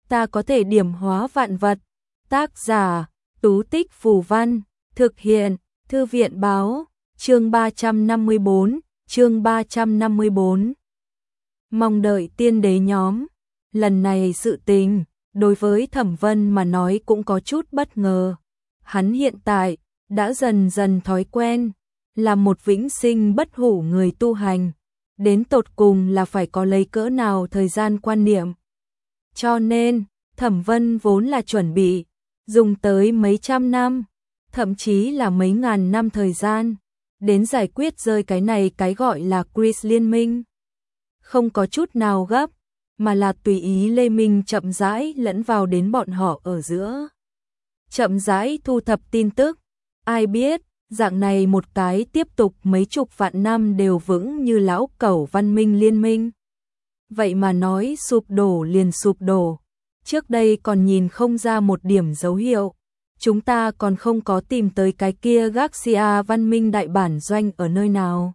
ta có thể điểm hóa vạn vật. Tác giả, Tú Tích Phù Văn, thực hiện, Thư viện Báo, chương 354. Mong đợi tiên đế nhóm. Lần này sự tình, đối với Thẩm Vân mà nói cũng có chút bất ngờ. Hắn hiện tại, đã dần dần thói quen, là một vĩnh sinh bất hủ người tu hành. Đến tột cùng là phải có lấy cỡ nào thời gian quan niệm. Cho nên, Thẩm Vân vốn là chuẩn bị, dùng tới mấy trăm năm, thậm chí là mấy ngàn năm thời gian, đến giải quyết rơi cái này cái gọi là Chris liên minh. Không có chút nào gấp, mà là tùy ý Lê Minh chậm rãi lẫn vào đến bọn họ ở giữa. Chậm rãi thu thập tin tức, ai biết, dạng này một cái tiếp tục mấy chục vạn năm đều vững như lão cẩu văn minh liên minh. Vậy mà nói sụp đổ liền sụp đổ, trước đây còn nhìn không ra một điểm dấu hiệu. Chúng ta còn không có tìm tới cái kia Garcia văn minh đại bản doanh ở nơi nào.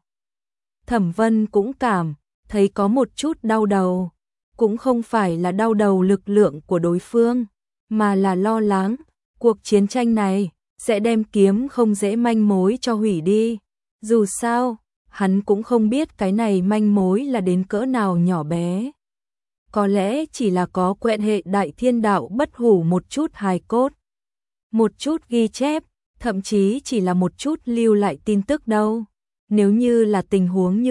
Thẩm Vân cũng cảm thấy có một chút đau đầu, cũng không phải là đau đầu lực lượng của đối phương, mà là lo lắng, cuộc chiến tranh này sẽ đem kiếm không dễ manh mối cho hủy đi. Dù sao, hắn cũng không biết cái này manh mối là đến cỡ nào nhỏ bé. Có lẽ chỉ là có quện hệ đại thiên đạo bất hủ một chút hài cốt, một chút ghi chép, thậm chí chỉ là một chút lưu lại tin tức đâu. Nếu như là tình huống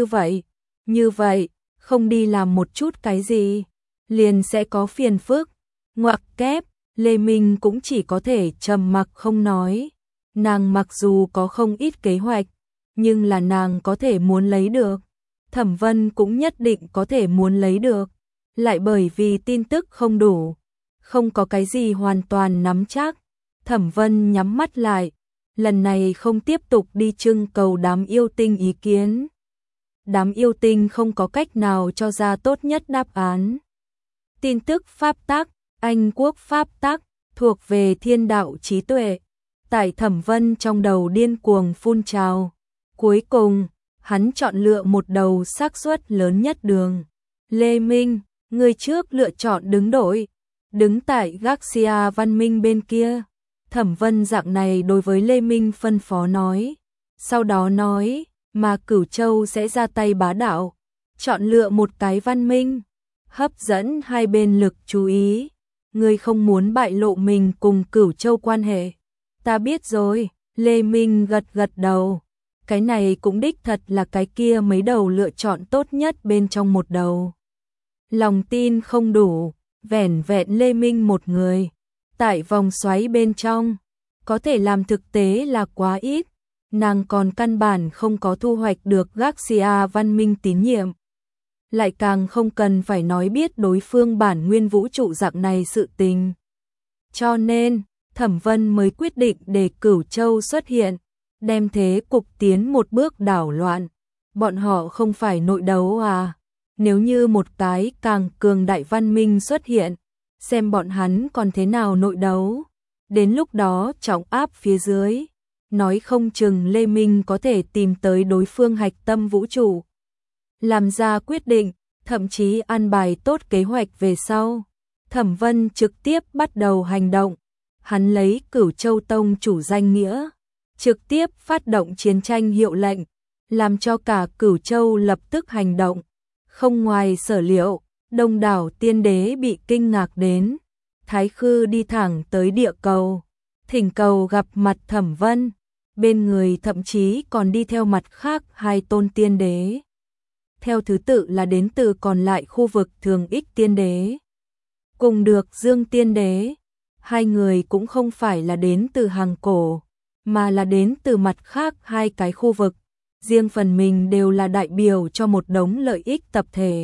như vậy, không đi làm một chút cái gì, liền sẽ có phiền phức. Ngoặc kép, Lê Minh cũng chỉ có thể trầm mặc không nói. Nàng mặc dù có không ít kế hoạch, nhưng là nàng có thể muốn lấy được. Thẩm Vân cũng nhất định có thể muốn lấy được. Lại bởi vì tin tức không đủ, không có cái gì hoàn toàn nắm chắc. Thẩm Vân nhắm mắt lại, lần này không tiếp tục đi trưng cầu đám yêu tinh ý kiến. Đám yêu tinh không có cách nào cho ra tốt nhất đáp án. Tin tức pháp tắc, Anh quốc pháp tắc, thuộc về thiên đạo trí tuệ. Tại Thẩm Vân trong đầu điên cuồng phun trào. Cuối cùng, hắn chọn lựa một đầu xác suất lớn nhất đường. Lê Minh, người trước lựa chọn đứng đội, đứng tại Garcia văn minh bên kia. Thẩm Vân dạng này đối với Lê Minh phân phó nói. Sau đó nói, mà Cửu Châu sẽ ra tay bá đạo, chọn lựa một cái văn minh, hấp dẫn hai bên lực chú ý. Ngươi không muốn bại lộ mình cùng Cửu Châu quan hệ. Ta biết rồi, Lê Minh gật gật đầu. Cái này cũng đích thật là cái kia mấy đầu lựa chọn tốt nhất bên trong một đầu. Lòng tin không đủ, vẻn vẹn Lê Minh một người. Tại vòng xoáy bên trong, có thể làm thực tế là quá ít. Nàng còn căn bản không có thu hoạch được Garcia văn minh tín nhiệm. Lại càng không cần phải nói biết đối phương bản nguyên vũ trụ dạng này sự tình. Cho nên, Thẩm Vân mới quyết định để Cửu Châu xuất hiện, đem thế cục tiến một bước đảo loạn. Bọn họ không phải nội đấu à? Nếu như một cái càng cường đại văn minh xuất hiện, xem bọn hắn còn thế nào nội đấu. Đến lúc đó trọng áp phía dưới, nói không chừng Lê Minh có thể tìm tới đối phương hạch tâm vũ trụ, làm ra quyết định, thậm chí an bài tốt kế hoạch về sau. Thẩm Vân trực tiếp bắt đầu hành động. Hắn lấy Cửu Châu Tông chủ danh nghĩa, trực tiếp phát động chiến tranh hiệu lệnh, làm cho cả Cửu Châu lập tức hành động. Không ngoài sở liệu, đông đảo tiên đế bị kinh ngạc đến. Thái Khư đi thẳng tới địa cầu, thỉnh cầu gặp mặt Thẩm Vân. Bên người thậm chí còn đi theo mặt khác hai tôn tiên đế. Theo thứ tự là đến từ còn lại khu vực Thường Ích tiên đế, cùng được Dương tiên đế. Hai người cũng không phải là đến từ hàng cổ, mà là đến từ mặt khác hai cái khu vực. Riêng phần mình đều là đại biểu cho một đống lợi ích tập thể.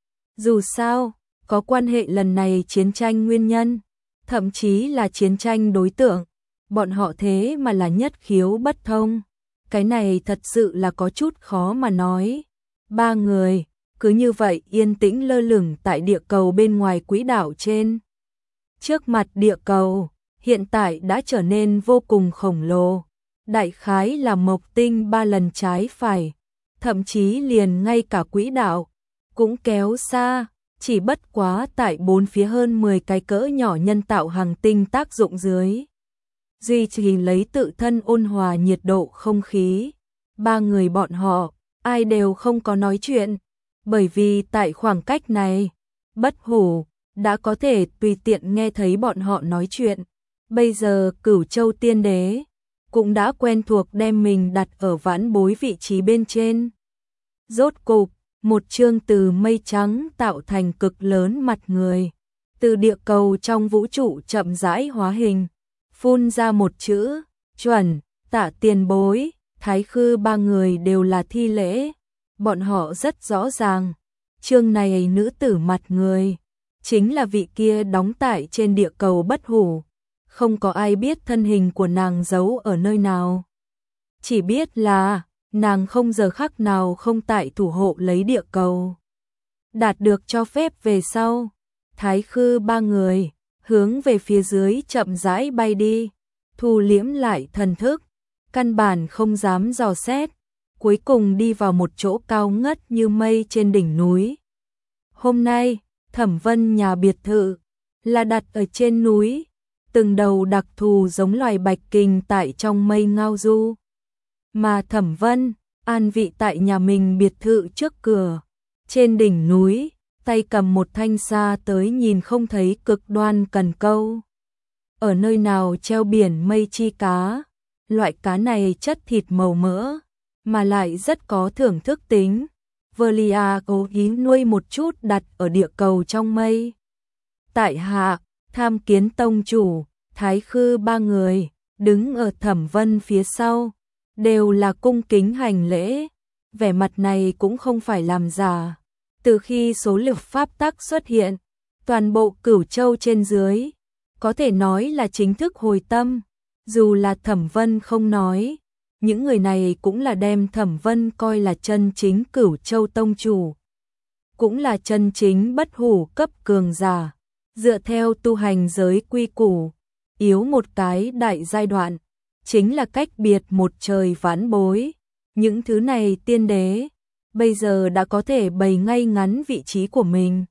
Dù sao, có quan hệ lần này chiến tranh nguyên nhân, thậm chí là chiến tranh đối tượng, bọn họ thế mà là nhất khiếu bất thông. Cái này thật sự là có chút khó mà nói. Ba người, cứ như vậy yên tĩnh lơ lửng tại địa cầu bên ngoài quỹ đạo trên. Trước mặt địa cầu, hiện tại đã trở nên vô cùng khổng lồ. Đại khái là mộc tinh 3 lần trái phải, thậm chí liền ngay cả quỹ đạo cũng kéo xa. chỉ bất quá tại bốn phía hơn 10 cái cỡ nhỏ nhân tạo hành tinh tác dụng dưới. Duy trì lấy tự thân ôn hòa nhiệt độ không khí. Ba người bọn họ, ai đều không có nói chuyện, bởi vì tại khoảng cách này, Bất Hủ đã có thể tùy tiện nghe thấy bọn họ nói chuyện. Bây giờ Cửu Châu Tiên Đế cũng đã quen thuộc đem mình đặt ở vãn bối vị trí bên trên. Rốt cục, một chương từ mây trắng tạo thành cực lớn mặt người, từ địa cầu trong vũ trụ chậm rãi hóa hình, phun ra một chữ, chuẩn. Tạ tiền bối, Thái Khư ba người đều là thi lễ, bọn họ rất rõ ràng, chương này nữ tử mặt người, chính là vị kia đóng tại trên địa cầu Bất Hủ, không có ai biết thân hình của nàng giấu ở nơi nào. Chỉ biết là, nàng không giờ khắc nào không tại thủ hộ lấy địa cầu. Đạt được cho phép về sau, Thái Khư ba người, hướng về phía dưới chậm rãi bay đi, thu liễm lại thần thức, căn bản không dám dò xét, cuối cùng đi vào một chỗ cao ngất như mây trên đỉnh núi. Hôm nay, Thẩm Vân nhà biệt thự là đặt ở trên núi, từng đầu đặc thù giống loài bạch kình tại trong mây ngao du. Mà Thẩm Vân an vị tại nhà mình biệt thự trước cửa, trên đỉnh núi, tay cầm một thanh xa tới nhìn không thấy cực đoan cần câu. Ở nơi nào treo biển mây chi cá, loại cá này chất thịt màu mỡ, mà lại rất có thưởng thức tính. Velia cố ý nuôi một chút đặt ở địa cầu trong mây. Tại hạ, Tham Kiến tông chủ, Thái Khư ba người, đứng ở Thẩm Vân phía sau, đều là cung kính hành lễ, vẻ mặt này cũng không phải làm giả. Từ khi số lực pháp tắc xuất hiện, toàn bộ Cửu Châu trên dưới, có thể nói là chính thức hồi tâm, dù là Thẩm Vân không nói, những người này cũng là đem Thẩm Vân coi là chân chính Cửu Châu tông chủ, cũng là chân chính Bất Hủ cấp cường giả, dựa theo tu hành giới quy củ, yếu một cái đại giai đoạn, chính là cách biệt một trời vãn bối. Những thứ này tiên đế, bây giờ đã có thể bày ngay ngắn vị trí của mình.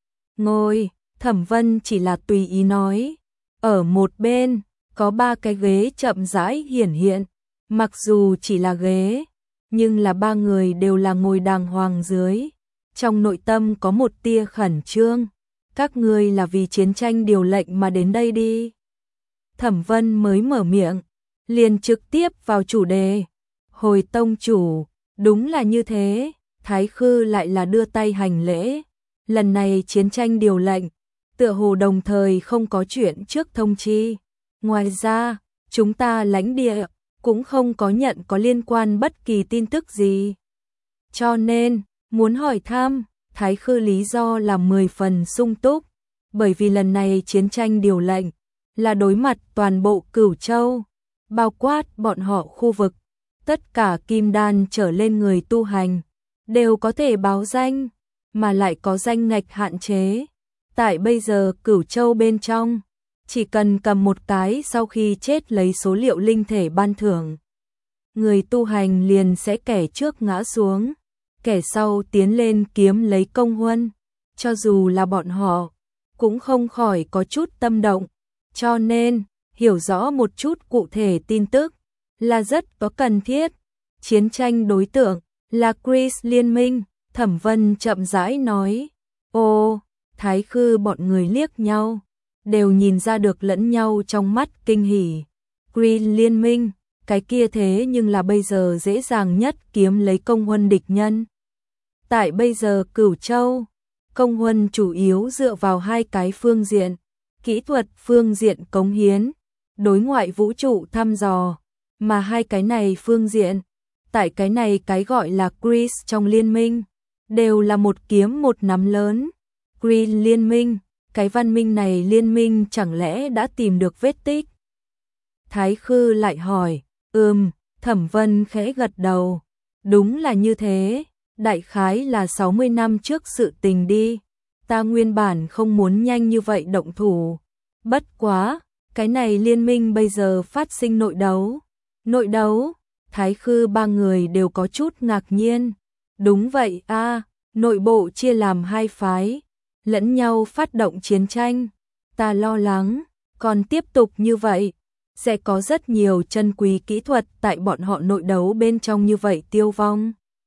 Ngồi, Thẩm Vân chỉ là tùy ý nói, ở một bên, có 3 cái ghế chậm rãi hiển hiện, mặc dù chỉ là ghế, nhưng là 3 người đều là ngồi đàng hoàng dưới. Trong nội tâm có một tia khẩn trương, các ngươi là vì chiến tranh điều lệnh mà đến đây đi. Thẩm Vân mới mở miệng, liền trực tiếp vào chủ đề. Hồi tông chủ, đúng là như thế, Thái Khư lại là đưa tay hành lễ. Lần này chiến tranh điều lệnh, tựa hồ đồng thời không có chuyện trước thông chi. Ngoài ra, chúng ta lãnh địa cũng không có nhận có liên quan bất kỳ tin tức gì. Cho nên, muốn hỏi thăm, Thái Khư lý do là 10 phần sung túc, bởi vì lần này chiến tranh điều lệnh là đối mặt toàn bộ Cửu Châu, bao quát bọn họ khu vực, tất cả kim đan trở lên người tu hành đều có thể báo danh, mà lại có danh ngạch hạn chế. Tại bây giờ Cửu Châu bên trong, chỉ cần cầm một cái sau khi chết lấy số liệu linh thể ban thưởng, người tu hành liền sẽ kẻ trước ngã xuống, kẻ sau tiến lên kiếm lấy công huân. Cho dù là bọn họ, cũng không khỏi có chút tâm động, cho nên, hiểu rõ một chút cụ thể tin tức là rất có cần thiết. Chiến tranh đối tượng là Chris Liên minh, Thẩm Vân chậm rãi nói. Ô, Thái Khư bọn người liếc nhau, đều nhìn ra được lẫn nhau trong mắt kinh hỉ. Chris Liên minh, cái kia thế nhưng là bây giờ dễ dàng nhất kiếm lấy công huân địch nhân. Tại bây giờ Cửu Châu, công huân chủ yếu dựa vào 2 cái phương diện, kỹ thuật phương diện cống hiến, đối ngoại vũ trụ thăm dò, mà 2 cái này phương diện, tại cái này cái gọi là Chris trong liên minh, đều là một kiếm một nắm lớn. Chris liên minh, cái văn minh này liên minh chẳng lẽ đã tìm được vết tích? Thái Khư lại hỏi, Thẩm Vân khẽ gật đầu, đúng là như thế, đại khái là 60 năm trước sự tình đi, ta nguyên bản không muốn nhanh như vậy động thủ, bất quá, cái này liên minh bây giờ phát sinh nội đấu. Nội đấu? Thái Khư ba người đều có chút ngạc nhiên. Đúng vậy a, nội bộ chia làm 2 phái, lẫn nhau phát động chiến tranh. Ta lo lắng, còn tiếp tục như vậy, sẽ có rất nhiều chân quý kỹ thuật tại bọn họ nội đấu bên trong như vậy tiêu vong.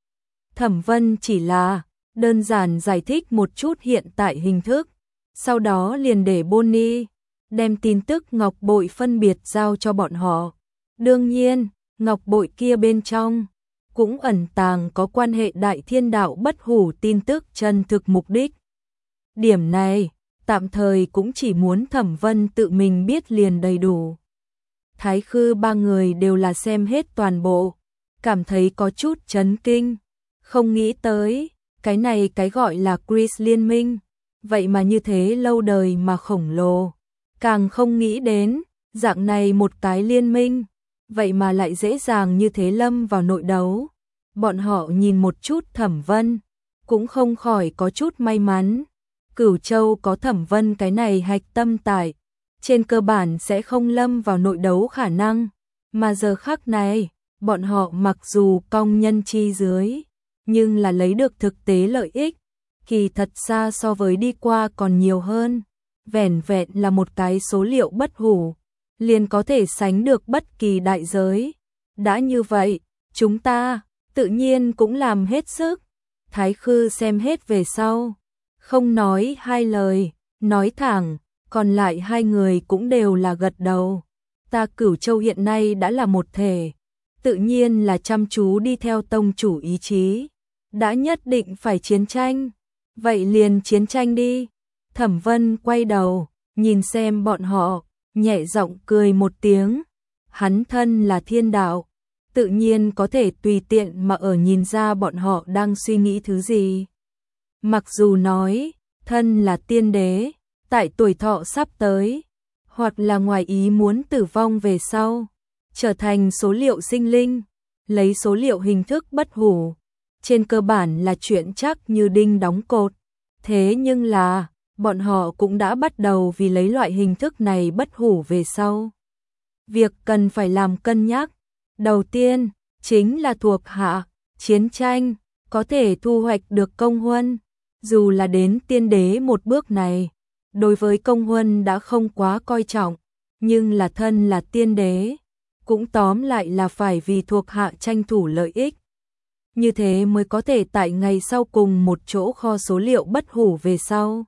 Thẩm Vân chỉ là đơn giản giải thích một chút hiện tại hình thức, sau đó liền để Bonnie đem tin tức ngọc bội phân biệt giao cho bọn họ. Đương nhiên, ngọc bội kia bên trong cũng ẩn tàng có quan hệ Đại Thiên Đạo bất hủ tin tức chân thực mục đích. Điểm này, tạm thời cũng chỉ muốn Thẩm Vân tự mình biết liền đầy đủ. Thái Khư ba người đều là xem hết toàn bộ, cảm thấy có chút chấn kinh, không nghĩ tới, cái này cái gọi là Chris liên minh, vậy mà như thế lâu đời mà khổng lồ, càng không nghĩ đến, dạng này một cái liên minh, vậy mà lại dễ dàng như thế lâm vào nội đấu. Bọn họ nhìn một chút Thẩm Vân, cũng không khỏi có chút may mắn. Cửu Châu có Thẩm Vân cái này hạch tâm tại, trên cơ bản sẽ không lâm vào nội đấu khả năng, mà giờ khắc này, bọn họ mặc dù cong nhân chi dưới, nhưng là lấy được thực tế lợi ích, kỳ thật xa so với đi qua còn nhiều hơn. Vẻn vẹn là một cái số liệu bất hủ, liền có thể sánh được bất kỳ đại giới. Đã như vậy, chúng ta tự nhiên cũng làm hết sức. Thái Khư xem hết về sau, không nói hai lời, nói thẳng, còn lại hai người cũng đều là gật đầu. Ta Cửu Châu hiện nay đã là một thể, tự nhiên là chăm chú đi theo tông chủ ý chí. Đã nhất định phải chiến tranh, vậy liền chiến tranh đi. Thẩm Vân quay đầu, nhìn xem bọn họ, nhẹ giọng cười một tiếng. Hắn thân là thiên đạo, tự nhiên có thể tùy tiện mà ở nhìn ra bọn họ đang suy nghĩ thứ gì. Mặc dù nói, thân là tiên đế, tại tuổi thọ sắp tới, hoặc là ngoài ý muốn tử vong về sau, trở thành số liệu sinh linh, lấy số liệu hình thức bất hủ, trên cơ bản là chuyện chắc như đinh đóng cột. Thế nhưng là, bọn họ cũng đã bắt đầu vì lấy loại hình thức này bất hủ về sau. Việc cần phải làm cân nhắc, đầu tiên, chính là thuộc hạ, chiến tranh, có thể thu hoạch được công huân. Dù là đến tiên đế một bước này, đối với công huân đã không quá coi trọng, nhưng là thân là tiên đế, cũng tóm lại là phải vì thuộc hạ tranh thủ lợi ích. Như thế mới có thể tại ngày sau cùng một chỗ kho số liệu bất hủ về sau.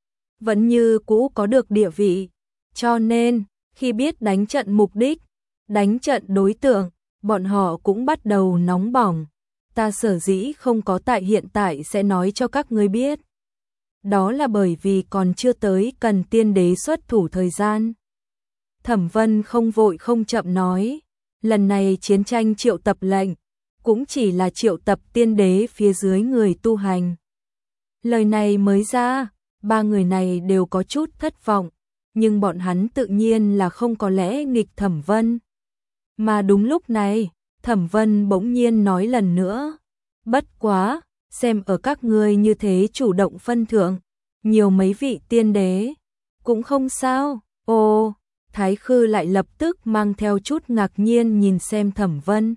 Vẫn như cũ có được địa vị, cho nên, khi biết đánh trận mục đích, đánh trận đối tượng, bọn họ cũng bắt đầu nóng bỏng. Ta sở dĩ không có tại hiện tại sẽ nói cho các ngươi biết. Đó là bởi vì còn chưa tới cần tiên đế xuất thủ thời gian. Thẩm Vân không vội không chậm nói, lần này chiến tranh triệu tập lệnh, cũng chỉ là triệu tập tiên đế phía dưới người tu hành. Lời này mới ra, ba người này đều có chút thất vọng, nhưng bọn hắn tự nhiên là không có lẽ nghịch Thẩm Vân. Mà đúng lúc này, Thẩm Vân bỗng nhiên nói lần nữa, bất quá, xem ở các ngươi như thế chủ động phân thượng, nhiều mấy vị tiên đế, cũng không sao. Ồ, Thái Khư lại lập tức mang theo chút ngạc nhiên nhìn xem Thẩm Vân.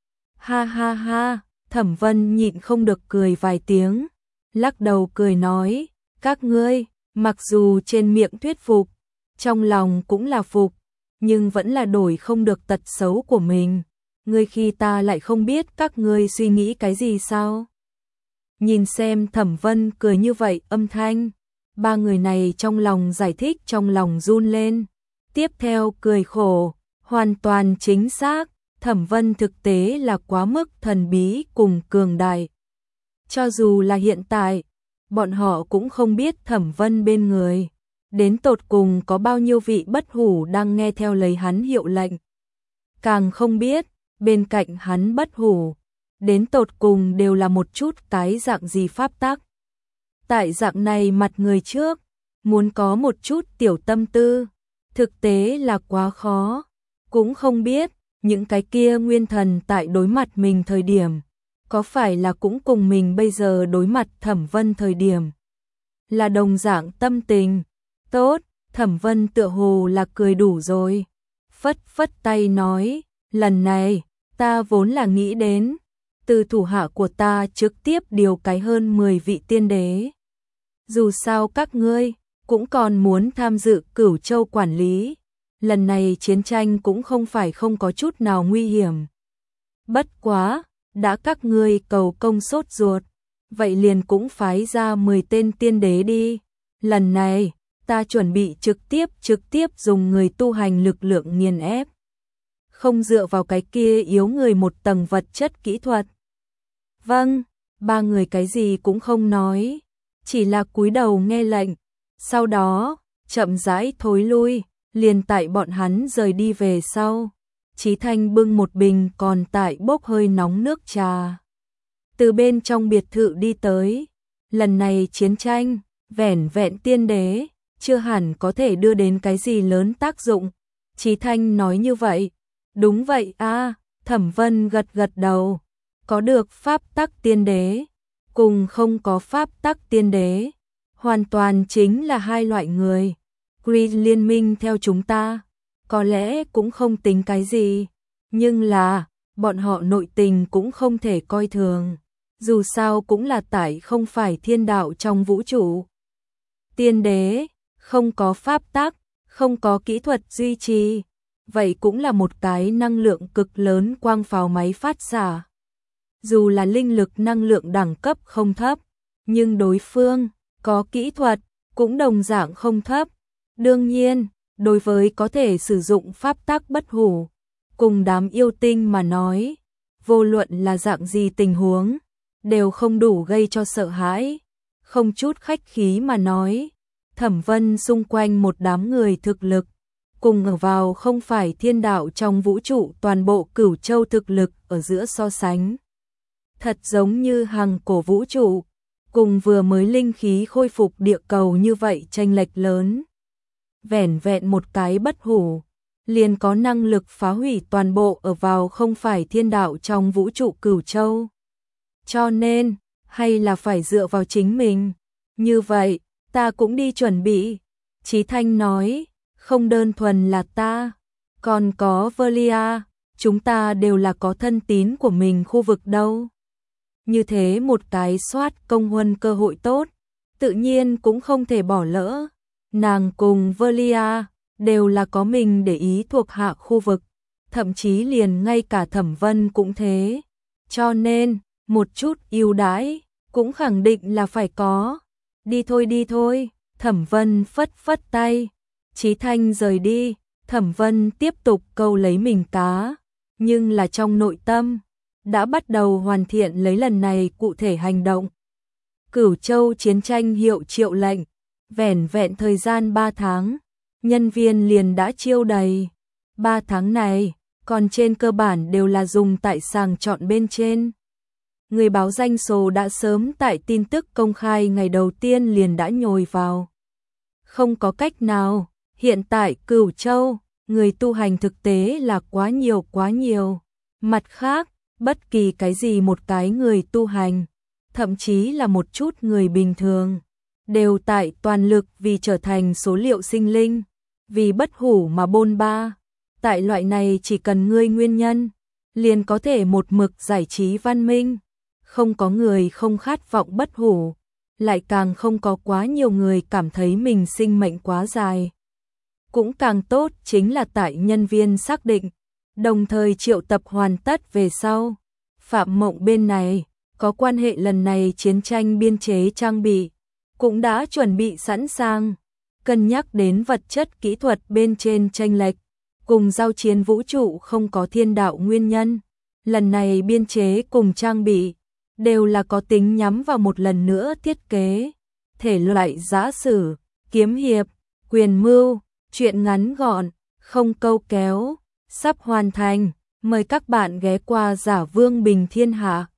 Ha ha ha, Thẩm Vân nhịn không được cười vài tiếng, lắc đầu cười nói, các ngươi, mặc dù trên miệng thuyết phục, trong lòng cũng là phục, nhưng vẫn là đổi không được tật xấu của mình. Ngươi khi ta lại không biết các ngươi suy nghĩ cái gì sao? Nhìn xem Thẩm Vân cười như vậy âm thanh, ba người này trong lòng giải thích trong lòng run lên. Tiếp theo cười khổ, hoàn toàn chính xác, Thẩm Vân thực tế là quá mức thần bí cùng cường đại. Cho dù là hiện tại, bọn họ cũng không biết Thẩm Vân bên người, đến tột cùng có bao nhiêu vị bất hủ đang nghe theo lấy hắn hiệu lệnh. Càng không biết, bên cạnh hắn bất hủ, đến tột cùng đều là một chút cái dạng gì pháp tắc. Tại dạng này mặt người trước, muốn có một chút tiểu tâm tư, thực tế là quá khó. Cũng không biết, những cái kia nguyên thần tại đối mặt mình thời điểm, có phải là cũng cùng mình bây giờ đối mặt Thẩm Vân thời điểm. Là đồng dạng tâm tình. Tốt, Thẩm Vân tựa hồ là cười đủ rồi. Phất phất tay nói, lần này, ta vốn là nghĩ đến, từ thủ hạ của ta trực tiếp điều cái hơn 10 vị tiên đế. Dù sao các ngươi cũng còn muốn tham dự Cửu Châu quản lý. Lần này chiến tranh cũng không phải không có chút nào nguy hiểm. Bất quá, đã các ngươi cầu công sốt ruột, vậy liền cũng phái ra 10 tên tiên đế đi. Lần này, ta chuẩn bị trực tiếp dùng người tu hành lực lượng nghiền ép. Không dựa vào cái kia yếu người một tầng vật chất kỹ thuật. Vâng, ba người cái gì cũng không nói, chỉ là cúi đầu nghe lệnh. Sau đó, chậm rãi thối lui, liền tại bọn hắn rời đi về sau. Chí Thanh bưng một bình còn tại bốc hơi nóng nước trà. Từ bên trong biệt thự đi tới. Lần này chiến tranh, vẻn vẹn tiên đế, chưa hẳn có thể đưa đến cái gì lớn tác dụng. Chí Thanh nói như vậy. Đúng vậy a, Thẩm Vân gật gật đầu. Có được pháp tắc tiên đế, cùng không có pháp tắc tiên đế, hoàn toàn chính là hai loại người. Green liên minh theo chúng ta, có lẽ cũng không tính cái gì, nhưng là, bọn họ nội tình cũng không thể coi thường. Dù sao cũng là tại không phải thiên đạo trong vũ trụ. Tiên đế, không có pháp tắc, không có kỹ thuật duy trì, vậy cũng là một cái năng lượng cực lớn quang pháo máy phát xạ. Dù là linh lực năng lượng đẳng cấp không thấp, nhưng đối phương có kỹ thuật cũng đồng dạng không thấp. Đương nhiên, đối với có thể sử dụng pháp tắc bất hủ, cùng đám yêu tinh mà nói, vô luận là dạng gì tình huống, đều không đủ gây cho sợ hãi. Không chút khách khí mà nói, Thẩm Vân xung quanh một đám người thực lực, cùng ở vào không phải thiên đạo trong vũ trụ toàn bộ Cửu Châu thực lực ở giữa so sánh. Thật giống như hàng cổ vũ trụ, cùng vừa mới linh khí khôi phục địa cầu như vậy chênh lệch lớn. Vẻn vẹn một cái bất hủ, liền có năng lực phá hủy toàn bộ ở vào không phải thiên đạo trong vũ trụ Cửu Châu. Cho nên, hay là phải dựa vào chính mình. Như vậy, ta cũng đi chuẩn bị. Chí Thanh nói, không đơn thuần là ta, còn có Velia, chúng ta đều là có thân tín của mình khu vực đâu. Như thế một cái soát công huân cơ hội tốt, tự nhiên cũng không thể bỏ lỡ. Nàng cùng Velia đều là có mình để ý thuộc hạ khu vực, thậm chí liền ngay cả Thẩm Vân cũng thế. Cho nên, một chút ưu đãi cũng khẳng định là phải có. Đi thôi, Thẩm Vân phất phất tay. Chí Thanh rời đi, Thẩm Vân tiếp tục câu lấy mình cá, nhưng là trong nội tâm đã bắt đầu hoàn thiện lấy lần này cụ thể hành động. Cửu Châu chiến tranh hiệu triệu lệnh, vẻn vẹn thời gian 3 tháng, nhân viên liền đã chiêu đầy. 3 tháng này, còn trên cơ bản đều là dùng tại sàng chọn bên trên. Người báo danh số đã sớm tại tin tức công khai ngày đầu tiên liền đã nhồi vào. Không có cách nào, hiện tại Cửu Châu, người tu hành thực tế là quá nhiều. Mặt khác, bất kỳ cái gì một cái người tu hành, thậm chí là một chút người bình thường, đều tại toàn lực vì trở thành số liệu sinh linh, vì bất hủ mà bôn ba. Tại loại này chỉ cần ngươi nguyên nhân, liền có thể một mực giải trí văn minh. Không có người không khát vọng bất hủ, lại càng không có quá nhiều người cảm thấy mình sinh mệnh quá dài. Cũng càng tốt chính là tại nhân viên xác định, đồng thời triệu tập hoàn tất về sau. Phạm Mộng bên này, có quan hệ lần này chiến tranh biên chế trang bị, cũng đã chuẩn bị sẵn sàng. Cân nhắc đến vật chất kỹ thuật bên trên chênh lệch, cùng giao chiến vũ trụ không có thiên đạo nguyên nhân. Lần này biên chế cùng trang bị, đều là có tính nhắm vào một lần nữa thiết kế. Thể loại giã sử, kiếm hiệp, quyền mưu, truyện ngắn gọn, không câu kéo, sắp hoàn thành. Mời các bạn ghé qua Giả Vương Bình Thiên Hạ.